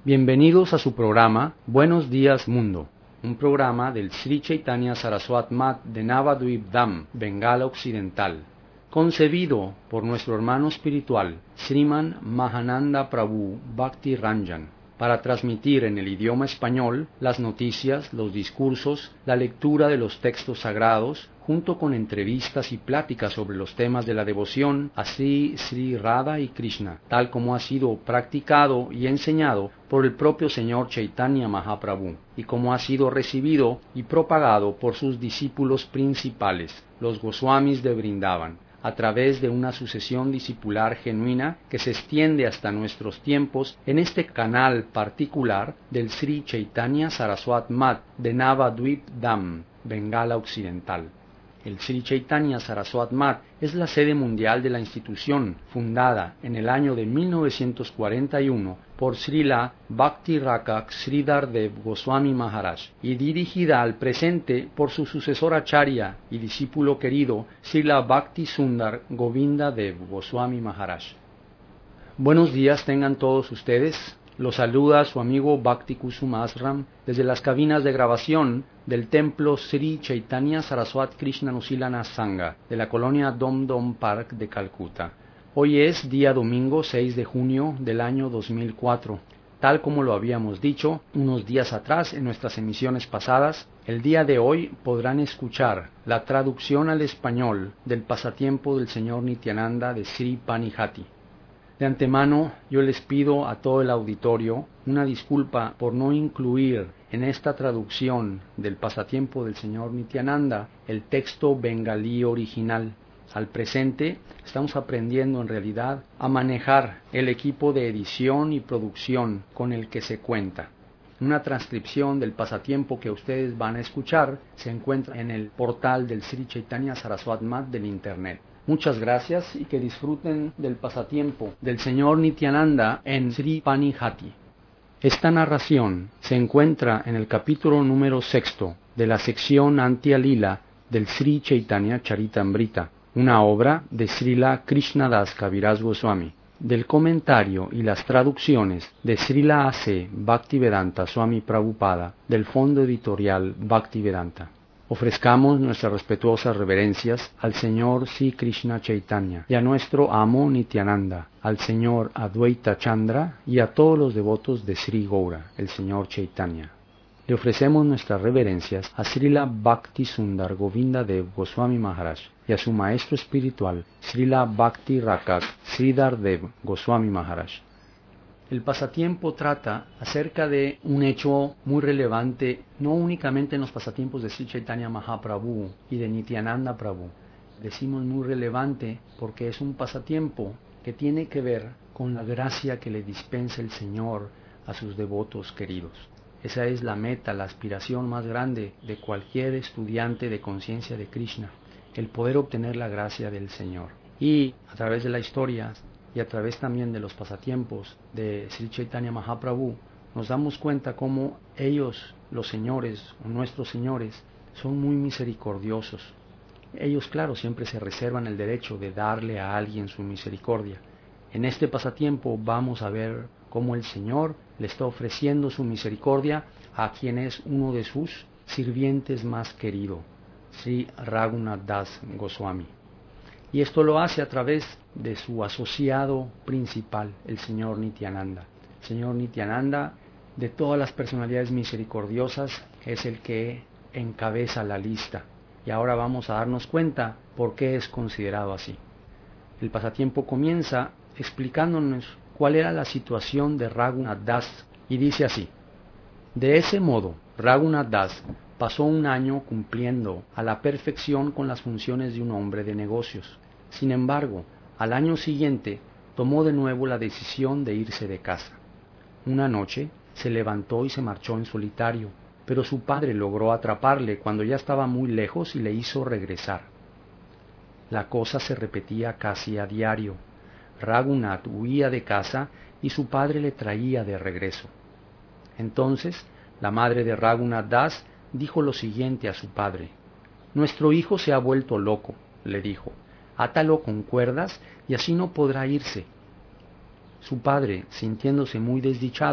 Bienvenidos a su programa Buenos Días Mundo, un programa del Sri Chaitanya Saraswati Math de Navadvip Dham, Bengala Occidental, concebido por nuestro hermano espiritual Sriman Mahananda Prabhu Bhakti Ranjan, para transmitir en el idioma español las noticias, los discursos, la lectura de los textos sagrados, junto con entrevistas y pláticas sobre los temas de la devoción a Sri Radha y Krishna, tal como ha sido practicado y enseñado por el propio Señor Chaitanya Mahaprabhu, y como ha sido recibido y propagado por sus discípulos principales, los Goswamis de Vrindavan, a través de una sucesión discipular genuina que se extiende hasta nuestros tiempos en este canal particular del Sri Chaitanya Saraswati Math de Navadvip Dham, Bengala Occidental. El Sri Chaitanya Saraswati Math es la sede mundial de la institución, fundada en el año de 1941 por Srila Bhakti-Rakak Sridhar Dev Goswami Maharaj y dirigida al presente por su sucesor acharya y discípulo querido Srila Bhakti Sundar Govinda Dev Goswami Maharaj. Buenos días tengan todos ustedes. Los saluda su amigo Bhakti Kusuma Asram desde las cabinas de grabación del templo Sri Chaitanya Saraswati Krishna Nusilana Sangha de la colonia Dom Dom Park de Calcuta. Hoy es día domingo 6 de junio del año 2004. Tal como lo habíamos dicho unos días atrás en nuestras emisiones pasadas, el día de hoy podrán escuchar la traducción al español del pasatiempo del señor Nityananda de Sri Panihati. De antemano, yo les pido a todo el auditorio una disculpa por no incluir en esta traducción del pasatiempo del señor Nityananda el texto bengalí original. Al presente, estamos aprendiendo en realidad a manejar el equipo de edición y producción con el que se cuenta. Una transcripción del pasatiempo que ustedes van a escuchar se encuentra en el portal del Sri Chaitanya Saraswati Math del Internet. Muchas gracias y que disfruten del pasatiempo del señor Nityananda en Sri Panihati. Esta narración se encuentra en el capítulo número 6 de la sección Antya Lila del Sri Chaitanya Charitamrita, una obra de Srila Krishnadas Kaviraj Goswami, del comentario y las traducciones de Srila A.C. Bhaktivedanta Swami Prabhupada del Fondo Editorial Bhaktivedanta. Ofrezcamos nuestras respetuosas reverencias al Señor Sri Krishna Chaitanya y a nuestro amo Nityananda, al Señor Advaita Chandra y a todos los devotos de Sri Gaura, el Señor Chaitanya. Le ofrecemos nuestras reverencias a Srila Bhakti Sundar Govinda Dev Goswami Maharaj y a su maestro espiritual Srila Bhakti Rakak Sridhar Dev Goswami Maharaj. El pasatiempo trata acerca de un hecho muy relevante, no únicamente en los pasatiempos de Sri Chaitanya Mahaprabhu y de Nityananda Prabhu. Decimos muy relevante porque es un pasatiempo que tiene que ver con la gracia que le dispensa el Señor a sus devotos queridos. Esa es la meta, la aspiración más grande de cualquier estudiante de conciencia de Krishna, el poder obtener la gracia del Señor. Y a través de la historia y a través también de los pasatiempos de Sri Chaitanya Mahaprabhu, nos damos cuenta cómo ellos, los señores, o nuestros señores, son muy misericordiosos. Ellos, claro, siempre se reservan el derecho de darle a alguien su misericordia. En este pasatiempo vamos a ver cómo el Señor le está ofreciendo su misericordia a quien es uno de sus sirvientes más querido, Sri Raghunath Das Goswami. Y esto lo hace a través de su asociado principal, el señor Nityananda. El señor Nityananda, de todas las personalidades misericordiosas, es el que encabeza la lista. Y ahora vamos a darnos cuenta por qué es considerado así. El pasatiempo comienza explicándonos cuál era la situación de Raghunath Das, y dice así: de ese modo, Raghunath Das pasó un año cumpliendo a la perfección con las funciones de un hombre de negocios. Sin embargo, al año siguiente tomó de nuevo la decisión de irse de casa. Una noche se levantó y se marchó en solitario, pero su padre logró atraparle cuando ya estaba muy lejos y le hizo regresar. La cosa se repetía casi a diario. Raghunath huía de casa y su padre le traía de regreso. Entonces, la madre de Raghunath Das dijo lo siguiente a su padre: «Nuestro hijo se ha vuelto loco», le dijo, «átalo con cuerdas y así no podrá irse». Su padre, sintiéndose muy desdichado,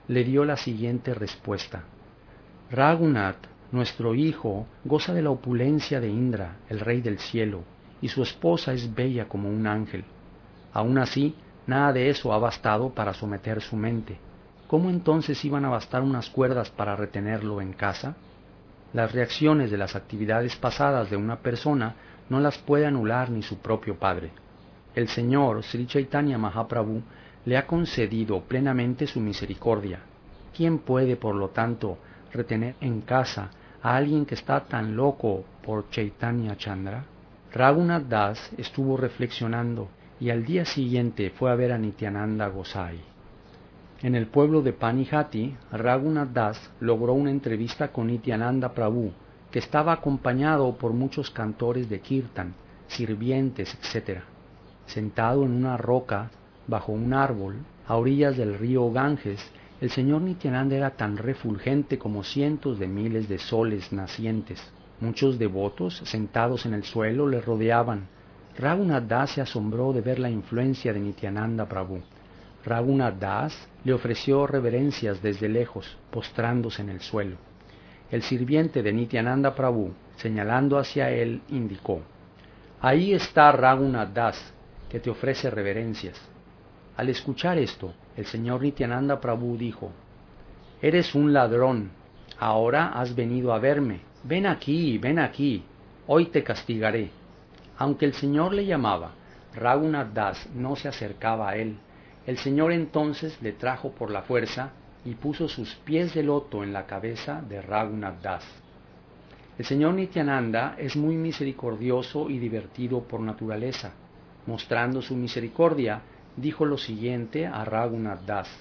le dio la siguiente respuesta: Raghunath, nuestro hijo, goza de la opulencia de Indra, el rey del cielo, y su esposa es bella como un ángel. Aun así, nada de eso ha bastado para someter su mente. ¿Cómo entonces iban a bastar unas cuerdas para retenerlo en casa? Las reacciones de las actividades pasadas de una persona no las puede anular ni su propio padre. El Señor Sri Chaitanya Mahaprabhu le ha concedido plenamente su misericordia. ¿Quién puede, por lo tanto, retener en casa a alguien que está tan loco por Chaitanya Chandra? Raghunath Das estuvo reflexionando y al día siguiente fue a ver a Nityananda Gosai. En el pueblo de Panihati, Raghunath Das logró una entrevista con Nityananda Prabhu, que estaba acompañado por muchos cantores de kirtan, sirvientes, etc. Sentado en una roca, bajo un árbol, a orillas del río Ganges, el señor Nityananda era tan refulgente como cientos de miles de soles nacientes. Muchos devotos, sentados en el suelo, le rodeaban. Raghunath Das se asombró de ver la influencia de Nityananda Prabhu. Raghunath Das le ofreció reverencias desde lejos, postrándose en el suelo. El sirviente de Nityananda Prabhu, señalando hacia él, indicó: Ahí está Raghunath Das, que te ofrece reverencias. Al escuchar esto, el señor Nityananda Prabhu dijo: Eres un ladrón, ahora has venido a verme, ven aquí, hoy te castigaré. Aunque el señor le llamaba, Raghunath Das no se acercaba a él. El señor entonces le trajo por la fuerza y puso sus pies de loto en la cabeza de Raghunath Das. El señor Nityananda es muy misericordioso y divertido por naturaleza. Mostrando su misericordia, dijo lo siguiente a Raghunath Das: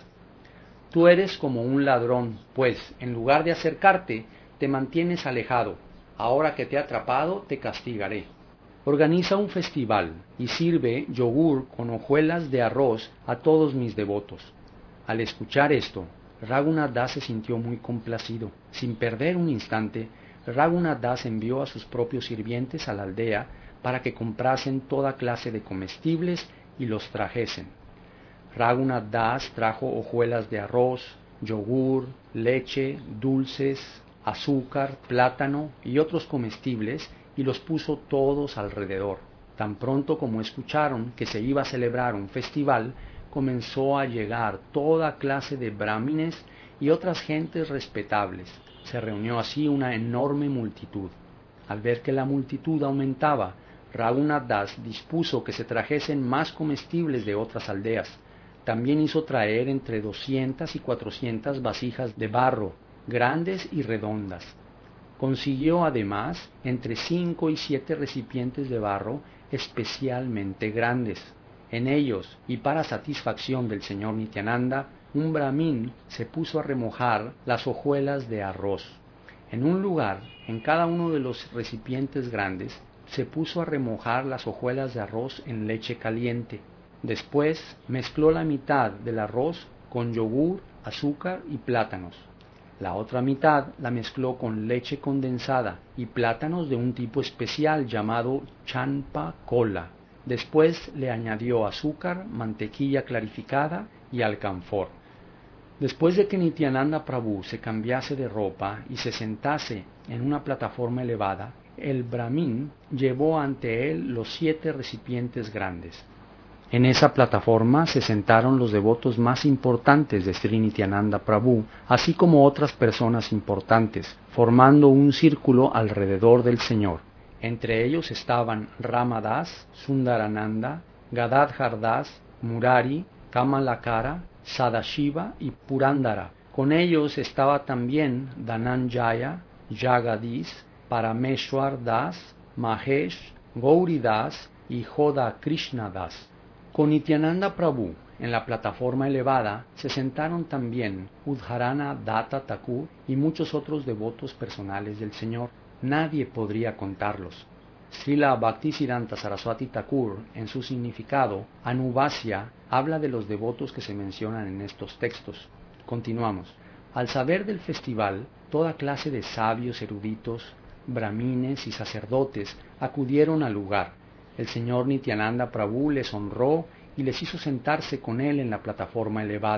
Tú eres como un ladrón, pues, en lugar de acercarte, te mantienes alejado. Ahora que te he atrapado, te castigaré. Organiza un festival y sirve yogur con hojuelas de arroz a todos mis devotos. Al escuchar esto, Raghunath Das se sintió muy complacido. Sin perder un instante, Raghunath Das envió a sus propios sirvientes a la aldea para que comprasen toda clase de comestibles y los trajesen. Raghunath Das trajo hojuelas de arroz, yogur, leche, dulces, azúcar, plátano y otros comestibles y los puso todos alrededor. Tan pronto como escucharon que se iba a celebrar un festival, comenzó a llegar toda clase de brahmines y otras gentes respetables. Se reunió así una enorme multitud. Al ver que la multitud aumentaba, Raghunath Das dispuso que se trajesen más comestibles de otras aldeas. También hizo traer entre 200 y 400 vasijas de barro, grandes y redondas. Consiguió además entre 5 y 7 recipientes de barro especialmente grandes. En ellos, y para satisfacción del señor Nityananda, un brahmin se puso a remojar las hojuelas de arroz. En un lugar, en cada uno de los recipientes grandes, se puso a remojar las hojuelas de arroz en leche caliente. Después mezcló la mitad del arroz con yogur, azúcar y plátanos. La otra mitad la mezcló con leche condensada y plátanos de un tipo especial llamado champa cola. Después le añadió azúcar, mantequilla clarificada y alcanfor. Después de que Nityananda Prabhu se cambiase de ropa y se sentase en una plataforma elevada, el brahmin llevó ante él los 7 recipientes grandes. En esa plataforma se sentaron los devotos más importantes de Sri Nityananda Prabhu, así como otras personas importantes, formando un círculo alrededor del Señor. Entre ellos estaban Ramadas, Sundarananda, Gadadhar Das, Murari, Kamalakara, Sadashiva y Purandara. Con ellos estaba también Dhananjaya, Jagadish, Parameshwar Das, Mahesh, Gauri Das y Joda Krishna Das. Con Nityananda Prabhu, en la plataforma elevada, se sentaron también Udharana Datta Thakur y muchos otros devotos personales del Señor. Nadie podría contarlos. Srila Bhaktisiddhanta Saraswati Thakur, en su significado, Anubhasya, habla de los devotos que se mencionan en estos textos. Continuamos. Al saber del festival, toda clase de sabios eruditos, brahmines y sacerdotes acudieron al lugar. El señor Nityananda Prabhu les honró y les hizo sentarse con él en la plataforma elevada.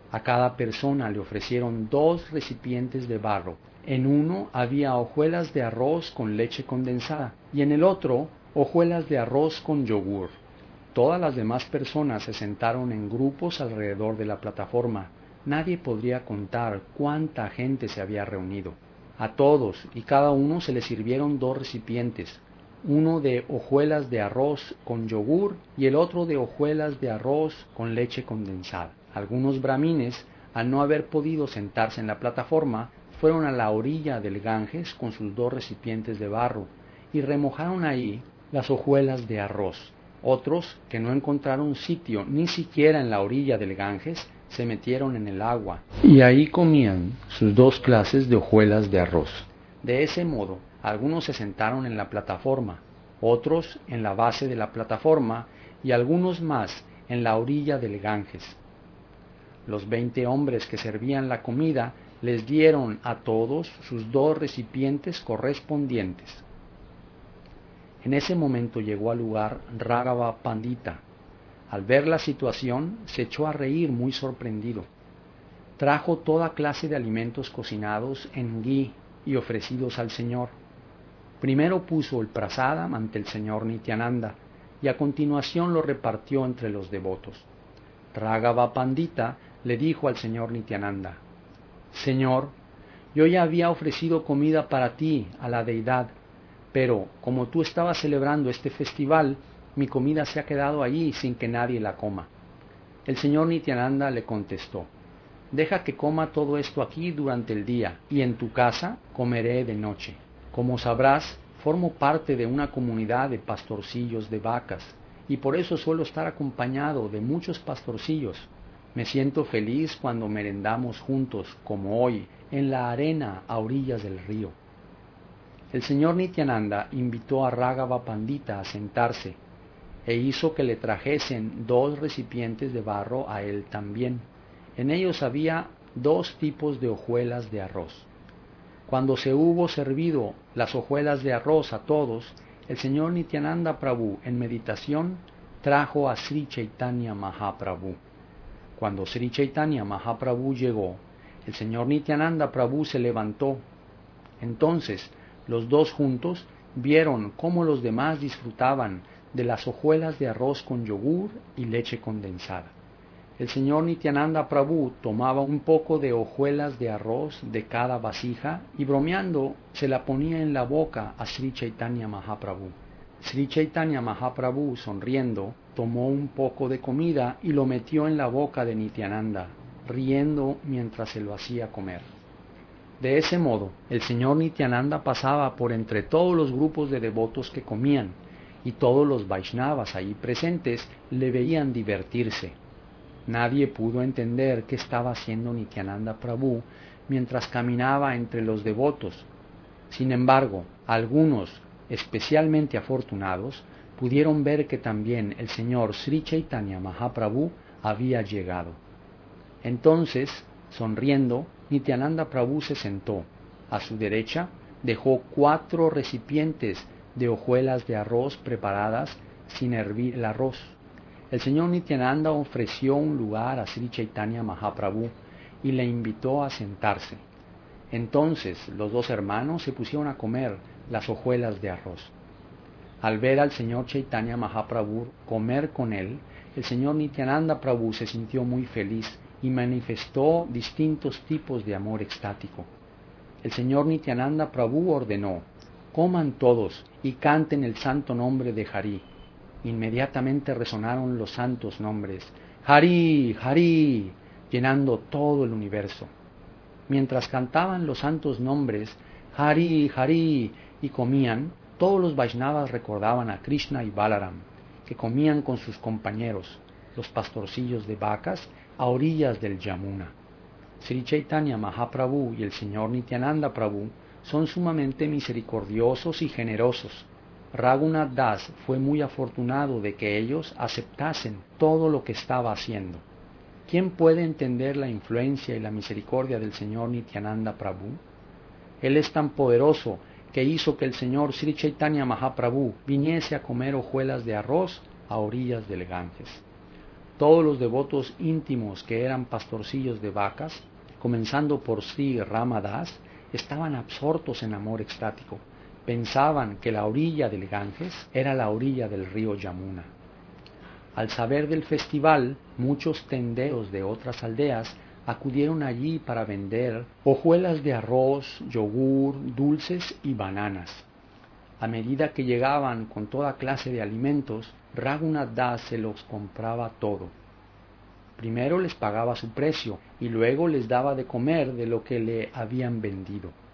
A cada persona le ofrecieron 2 recipientes de barro. En uno había hojuelas de arroz con leche condensada y en el otro hojuelas de arroz con yogur. Todas las demás personas se sentaron en grupos alrededor de la plataforma. Nadie podría contar cuánta gente se había reunido. A todos y cada uno se les sirvieron 2 recipientes, uno de hojuelas de arroz con yogur y el otro de hojuelas de arroz con leche condensada. Algunos brahmines, al no haber podido sentarse en la plataforma, fueron a la orilla del Ganges con sus 2 recipientes de barro y remojaron ahí las hojuelas de arroz. Otros, que no encontraron sitio ni siquiera en la orilla del Ganges, se metieron en el agua y ahí comían sus 2 clases de hojuelas de arroz. De ese modo, algunos se sentaron en la plataforma, otros en la base de la plataforma y algunos más en la orilla del Ganges. Los 20 hombres que servían la comida les dieron a todos sus 2 recipientes correspondientes. En ese momento llegó al lugar Raghava Pandita. Al ver la situación, se echó a reír muy sorprendido. Trajo toda clase de alimentos cocinados en ghee y ofrecidos al Señor. Primero puso el prasadam ante el Señor Nityananda y a continuación lo repartió entre los devotos. Raghava Pandita le dijo al Señor Nityananda: Señor, yo ya había ofrecido comida para ti a la deidad, pero como tú estabas celebrando este festival, mi comida se ha quedado allí sin que nadie la coma. El Señor Nityananda le contestó: Deja que coma todo esto aquí durante el día, y en tu casa comeré de noche. Como sabrás, formo parte de una comunidad de pastorcillos de vacas, y por eso suelo estar acompañado de muchos pastorcillos. Me siento feliz cuando merendamos juntos, como hoy, en la arena a orillas del río. El Señor Nityananda invitó a Raghava Pandita a sentarse, e hizo que le trajesen 2 recipientes de barro a él también. En ellos había 2 tipos de hojuelas de arroz. Cuando se hubo servido las hojuelas de arroz a todos, el Señor Nityananda Prabhu, en meditación, trajo a Sri Chaitanya Mahaprabhu. Cuando Sri Chaitanya Mahaprabhu llegó, el Señor Nityananda Prabhu se levantó. Entonces, los 2 juntos vieron cómo los demás disfrutaban de las hojuelas de arroz con yogur y leche condensada. El Señor Nityananda Prabhu tomaba un poco de hojuelas de arroz de cada vasija y bromeando se la ponía en la boca a Sri Chaitanya Mahaprabhu. Sri Chaitanya Mahaprabhu, sonriendo, tomó un poco de comida y lo metió en la boca de Nityananda, riendo mientras se lo hacía comer. De ese modo, el Señor Nityananda pasaba por entre todos los grupos de devotos que comían, y todos los Vaishnavas ahí presentes le veían divertirse. Nadie pudo entender qué estaba haciendo Nityananda Prabhu mientras caminaba entre los devotos. Sin embargo, algunos, especialmente afortunados, pudieron ver que también el señor Sri Chaitanya Mahaprabhu había llegado. Entonces, sonriendo, Nityananda Prabhu se sentó. A su derecha dejó 4 recipientes de hojuelas de arroz preparadas sin hervir el arroz. El señor Nityananda ofreció un lugar a Sri Chaitanya Mahaprabhu y le invitó a sentarse. Entonces los 2 hermanos se pusieron a comer las hojuelas de arroz. Al ver al señor Chaitanya Mahaprabhu comer con él, el señor Nityananda Prabhu se sintió muy feliz y manifestó distintos tipos de amor extático. El señor Nityananda Prabhu ordenó: coman todos y canten el santo nombre de Hari. Inmediatamente resonaron los santos nombres, Hari, Hari, llenando todo el universo. Mientras cantaban los santos nombres, Hari, Hari, y comían, todos los Vaishnavas recordaban a Krishna y Balaram, que comían con sus compañeros, los pastorcillos de vacas, a orillas del Yamuna. Sri Chaitanya Mahaprabhu y el señor Nityananda Prabhu son sumamente misericordiosos y generosos. Raghunath Das fue muy afortunado de que ellos aceptasen todo lo que estaba haciendo. ¿Quién puede entender la influencia y la misericordia del señor Nityananda Prabhu? Él es tan poderoso que hizo que el señor Sri Chaitanya Mahaprabhu viniese a comer hojuelas de arroz a orillas del Ganges. Todos los devotos íntimos que eran pastorcillos de vacas, comenzando por Sri Ramadas, estaban absortos en amor extático. Pensaban que la orilla del Ganges era la orilla del río Yamuna. Al saber del festival, muchos tenderos de otras aldeas acudieron allí para vender hojuelas de arroz, yogur, dulces y bananas. A medida que llegaban con toda clase de alimentos, Raghunath Das se los compraba todo. Primero les pagaba su precio y luego les daba de comer de lo que le habían vendido.